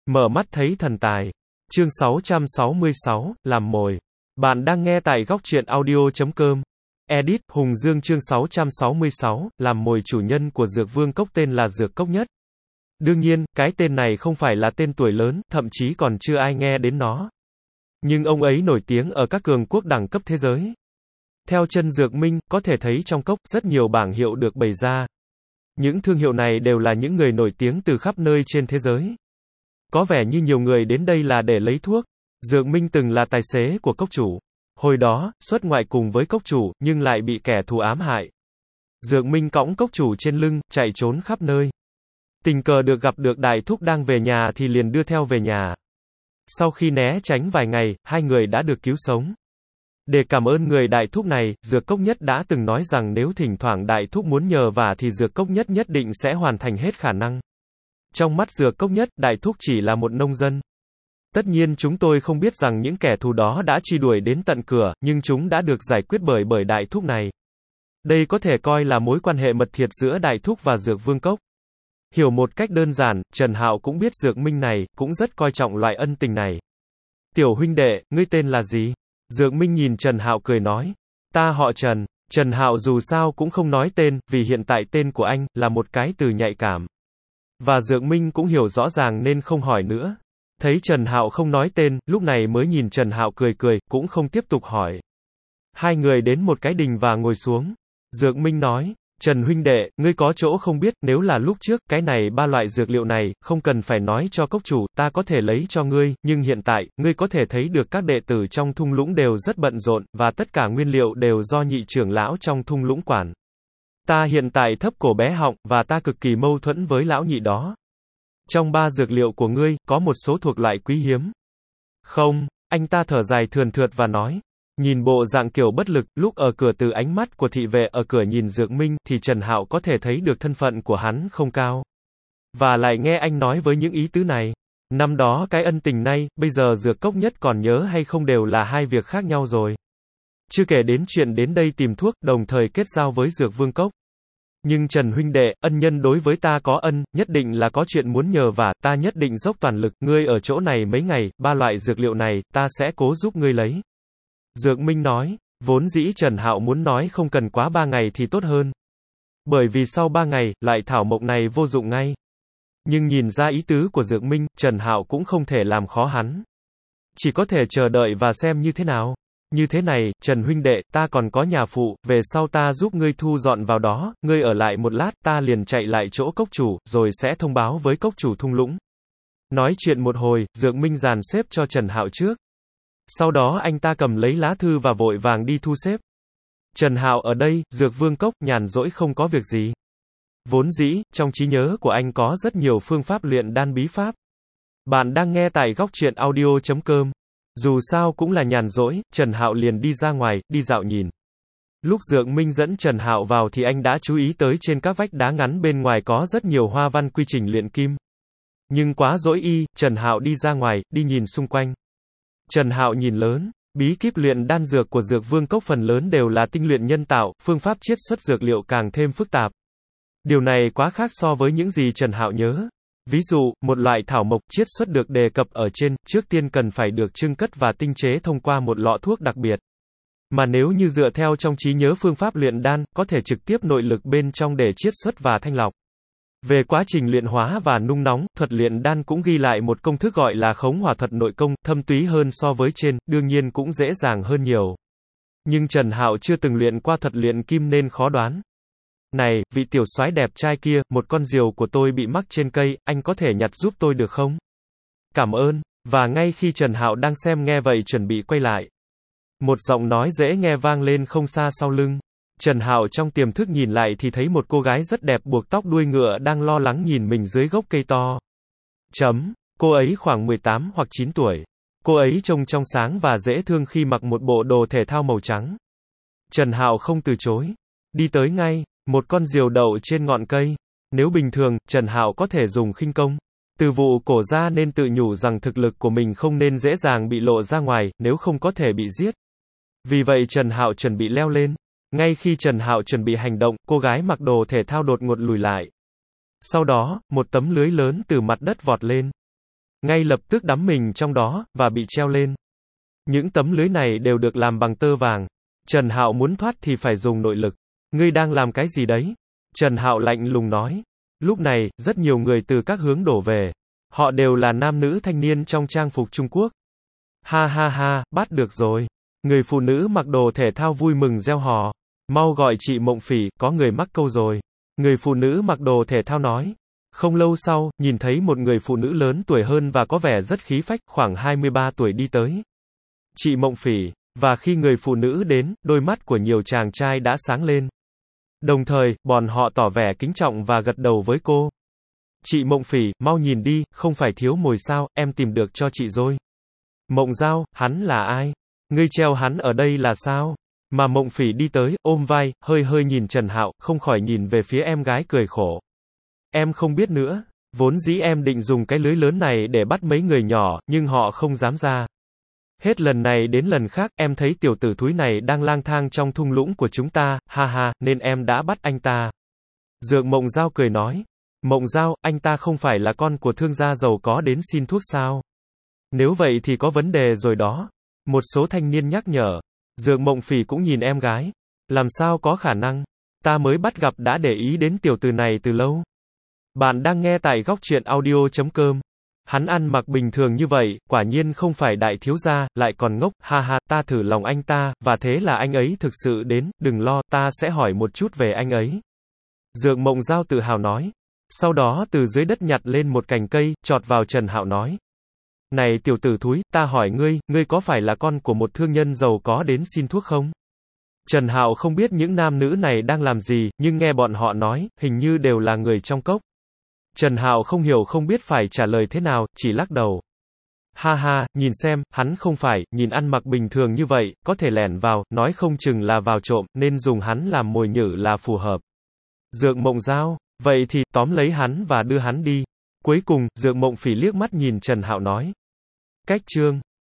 Mở mắt thấy thần tài. Chương 666, làm mồi. Bạn đang nghe tại góc truyện audio.com. Edit, Hùng Dương chương 666, làm mồi. Chủ nhân của Dược Vương Cốc tên là Dược Cốc Nhất. Đương nhiên, cái tên này không phải là tên tuổi lớn, thậm chí còn chưa ai nghe đến nó. Nhưng ông ấy nổi tiếng ở các cường quốc đẳng cấp thế giới. Theo chân Dược Minh, có thể thấy trong cốc, rất nhiều bảng hiệu được bày ra. Những thương hiệu này đều là những người nổi tiếng từ khắp nơi trên thế giới. Có vẻ như nhiều người đến đây là để lấy thuốc. Dược Minh từng là tài xế của cốc chủ. Hồi đó, xuất ngoại cùng với cốc chủ, nhưng lại bị kẻ thù ám hại. Dược Minh cõng cốc chủ trên lưng, chạy trốn khắp nơi. Tình cờ được gặp được đại thúc đang về nhà thì liền đưa theo về nhà. Sau khi né tránh vài ngày, hai người đã được cứu sống. Để cảm ơn người đại thúc này, Dược Cốc Nhất đã từng nói rằng nếu thỉnh thoảng đại thúc muốn nhờ vả thì Dược Cốc Nhất nhất định sẽ hoàn thành hết khả năng. Trong mắt Dược Cốc Nhất, đại thúc chỉ là một nông dân. Tất nhiên chúng tôi không biết rằng những kẻ thù đó đã truy đuổi đến tận cửa, nhưng chúng đã được giải quyết bởi đại thúc này. Đây có thể coi là mối quan hệ mật thiết giữa đại thúc và Dược Vương Cốc. Hiểu một cách đơn giản, Trần Hạo cũng biết Dược Minh này, cũng rất coi trọng loại ân tình này. Tiểu huynh đệ, ngươi tên là gì? Dược Minh nhìn Trần Hạo cười nói. Ta họ Trần. Trần Hạo dù sao cũng không nói tên, vì hiện tại tên của anh, là một cái từ nhạy cảm. Và Dược Minh cũng hiểu rõ ràng nên không hỏi nữa. Thấy Trần Hạo không nói tên, lúc này mới nhìn Trần Hạo cười, cũng không tiếp tục hỏi. Hai người đến một cái đình và ngồi xuống. Dược Minh nói, Trần huynh đệ, ngươi có chỗ không biết, nếu là lúc trước, cái này ba loại dược liệu này, không cần phải nói cho cốc chủ, ta có thể lấy cho ngươi, nhưng hiện tại, ngươi có thể thấy được các đệ tử trong thung lũng đều rất bận rộn, và tất cả nguyên liệu đều do nhị trưởng lão trong thung lũng quản. Ta hiện tại thấp cổ bé họng, và ta cực kỳ mâu thuẫn với lão nhị đó. Trong ba dược liệu của ngươi, có một số thuộc loại quý hiếm. Không, anh ta thở dài thườn thượt và nói. Nhìn bộ dạng kiểu bất lực, lúc ở cửa từ ánh mắt của thị vệ ở cửa nhìn Dược Minh, thì Trần Hạo có thể thấy được thân phận của hắn không cao. Và lại nghe anh nói với những ý tứ này. Năm đó cái ân tình này, bây giờ Dược Cốc Nhất còn nhớ hay không đều là hai việc khác nhau rồi. Chưa kể đến chuyện đến đây tìm thuốc, đồng thời kết giao với Dược Vương Cốc. Nhưng Trần huynh đệ, ân nhân đối với ta có ân, nhất định là có chuyện muốn nhờ vả, ta nhất định dốc toàn lực, ngươi ở chỗ này mấy ngày, ba loại dược liệu này, ta sẽ cố giúp ngươi lấy. Dược Minh nói, vốn dĩ Trần Hạo muốn nói không cần quá 3 ngày thì tốt hơn. Bởi vì sau 3 ngày, loại thảo mộc này vô dụng ngay. Nhưng nhìn ra ý tứ của Dược Minh, Trần Hạo cũng không thể làm khó hắn. Chỉ có thể chờ đợi và xem như thế nào. Như thế này, Trần huynh đệ, ta còn có nhà phụ, về sau ta giúp ngươi thu dọn vào đó, ngươi ở lại một lát, ta liền chạy lại chỗ cốc chủ, rồi sẽ thông báo với cốc chủ thung lũng. Nói chuyện một hồi, Dược Minh dàn xếp cho Trần Hạo trước. Sau đó anh ta cầm lấy lá thư và vội vàng đi thu xếp. Trần Hạo ở đây, Dược Vương Cốc, nhàn rỗi không có việc gì. Vốn dĩ, trong trí nhớ của anh có rất nhiều phương pháp luyện đan bí pháp. Bạn đang nghe tại góc truyện audio.com. Dù sao cũng là nhàn rỗi, Trần Hạo liền đi ra ngoài, đi dạo nhìn. Lúc Dược Minh dẫn Trần Hạo vào thì anh đã chú ý tới trên các vách đá ngắn bên ngoài có rất nhiều hoa văn quy trình luyện kim. Nhưng quá dỗi Trần Hạo đi ra ngoài, đi nhìn xung quanh. Trần Hạo nhìn lớn, bí kíp luyện đan dược của Dược Vương Cốc phần lớn đều là tinh luyện nhân tạo, phương pháp chiết xuất dược liệu càng thêm phức tạp. Điều này quá khác so với những gì Trần Hạo nhớ. Ví dụ, một loại thảo mộc chiết xuất được đề cập ở trên, trước tiên cần phải được chưng cất và tinh chế thông qua một lọ thuốc đặc biệt. Mà nếu như dựa theo trong trí nhớ phương pháp luyện đan, có thể trực tiếp nội lực bên trong để chiết xuất và thanh lọc. Về quá trình luyện hóa và nung nóng, thuật luyện đan cũng ghi lại một công thức gọi là khống hỏa thuật nội công, thâm túy hơn so với trên, đương nhiên cũng dễ dàng hơn nhiều. Nhưng Trần Hạo chưa từng luyện qua thuật luyện kim nên khó đoán. Này, vị tiểu soái đẹp trai kia, một con diều của tôi bị mắc trên cây, anh có thể nhặt giúp tôi được không? Cảm ơn. Và ngay khi Trần Hạo đang xem nghe vậy chuẩn bị quay lại. Một giọng nói dễ nghe vang lên không xa sau lưng. Trần Hạo trong tiềm thức nhìn lại thì thấy một cô gái rất đẹp buộc tóc đuôi ngựa đang lo lắng nhìn mình dưới gốc cây to. Cô ấy khoảng 18 hoặc 9 tuổi. Cô ấy trông trong sáng và dễ thương khi mặc một bộ đồ thể thao màu trắng. Trần Hạo không từ chối. Đi tới ngay, một con diều đậu trên ngọn cây. Nếu bình thường, Trần Hạo có thể dùng khinh công. Từ vụ cổ ra nên tự nhủ rằng thực lực của mình không nên dễ dàng bị lộ ra ngoài, nếu không có thể bị giết. Vì vậy Trần Hạo chuẩn bị leo lên. Ngay khi Trần Hạo chuẩn bị hành động, cô gái mặc đồ thể thao đột ngột lùi lại. Sau đó, một tấm lưới lớn từ mặt đất vọt lên. ngay lập tức đắm mình trong đó, và bị treo lên. Những tấm lưới này đều được làm bằng tơ vàng. Trần Hạo muốn thoát thì phải dùng nội lực. Ngươi đang làm cái gì đấy? Trần Hạo lạnh lùng nói. Lúc này, rất nhiều người từ các hướng đổ về. Họ đều là nam nữ thanh niên trong trang phục Trung Quốc. Ha ha ha, bắt được rồi. Người phụ nữ mặc đồ thể thao vui mừng reo hò. Mau gọi chị Mộng Phỉ, có người mắc câu rồi. Người phụ nữ mặc đồ thể thao nói. Không lâu sau, nhìn thấy một người phụ nữ lớn tuổi hơn và có vẻ rất khí phách, khoảng 23 tuổi đi tới. Chị Mộng Phỉ. Và khi người phụ nữ đến, đôi mắt của nhiều chàng trai đã sáng lên. Đồng thời, bọn họ tỏ vẻ kính trọng và gật đầu với cô. Chị Mộng Phỉ, mau nhìn đi, không phải thiếu mồi sao, em tìm được cho chị rồi. Mộng Giao, hắn là ai? Ngươi treo hắn ở đây là sao? Mà Mộng Phỉ đi tới, ôm vai, hơi hơi nhìn Trần Hạo, không khỏi nhìn về phía em gái cười khổ. Em không biết nữa, vốn dĩ em định dùng cái lưới lớn này để bắt mấy người nhỏ, nhưng họ không dám ra. Hết lần này đến lần khác, em thấy tiểu tử thúi này đang lang thang trong thung lũng của chúng ta, ha ha, nên em đã bắt anh ta. Dược Mộng Giao cười nói. Mộng Giao, anh ta không phải là con của thương gia giàu có đến xin thuốc sao? Nếu vậy thì có vấn đề rồi đó. Một số thanh niên nhắc nhở. Dược Mộng Phỉ cũng nhìn em gái. Làm sao có khả năng? Ta mới bắt gặp đã để ý đến tiểu tử này từ lâu. Bạn đang nghe tại góc truyện audio.com. Hắn ăn mặc bình thường như vậy, quả nhiên không phải đại thiếu gia, lại còn ngốc, ha ha, ta thử lòng anh ta, và thế là anh ấy thực sự đến, đừng lo, ta sẽ hỏi một chút về anh ấy. Dược Mộng Giao tự hào nói. Sau đó từ dưới đất nhặt lên một cành cây, chọt vào Trần Hạo nói. Này tiểu tử thúi, ta hỏi ngươi có phải là con của một thương nhân giàu có đến xin thuốc không? Trần Hạo không biết những nam nữ này đang làm gì, nhưng nghe bọn họ nói, hình như đều là người trong cốc. Trần Hạo không hiểu không biết phải trả lời thế nào, chỉ lắc đầu. Ha ha, nhìn xem, hắn không phải, nhìn ăn mặc bình thường như vậy, có thể lẻn vào, nói không chừng là vào trộm, nên dùng hắn làm mồi nhử là phù hợp. Dược Mộng Giao, vậy thì, tóm lấy hắn và đưa hắn đi. Cuối cùng, Dược Mộng Phỉ liếc mắt nhìn Trần Hạo nói. Cách chương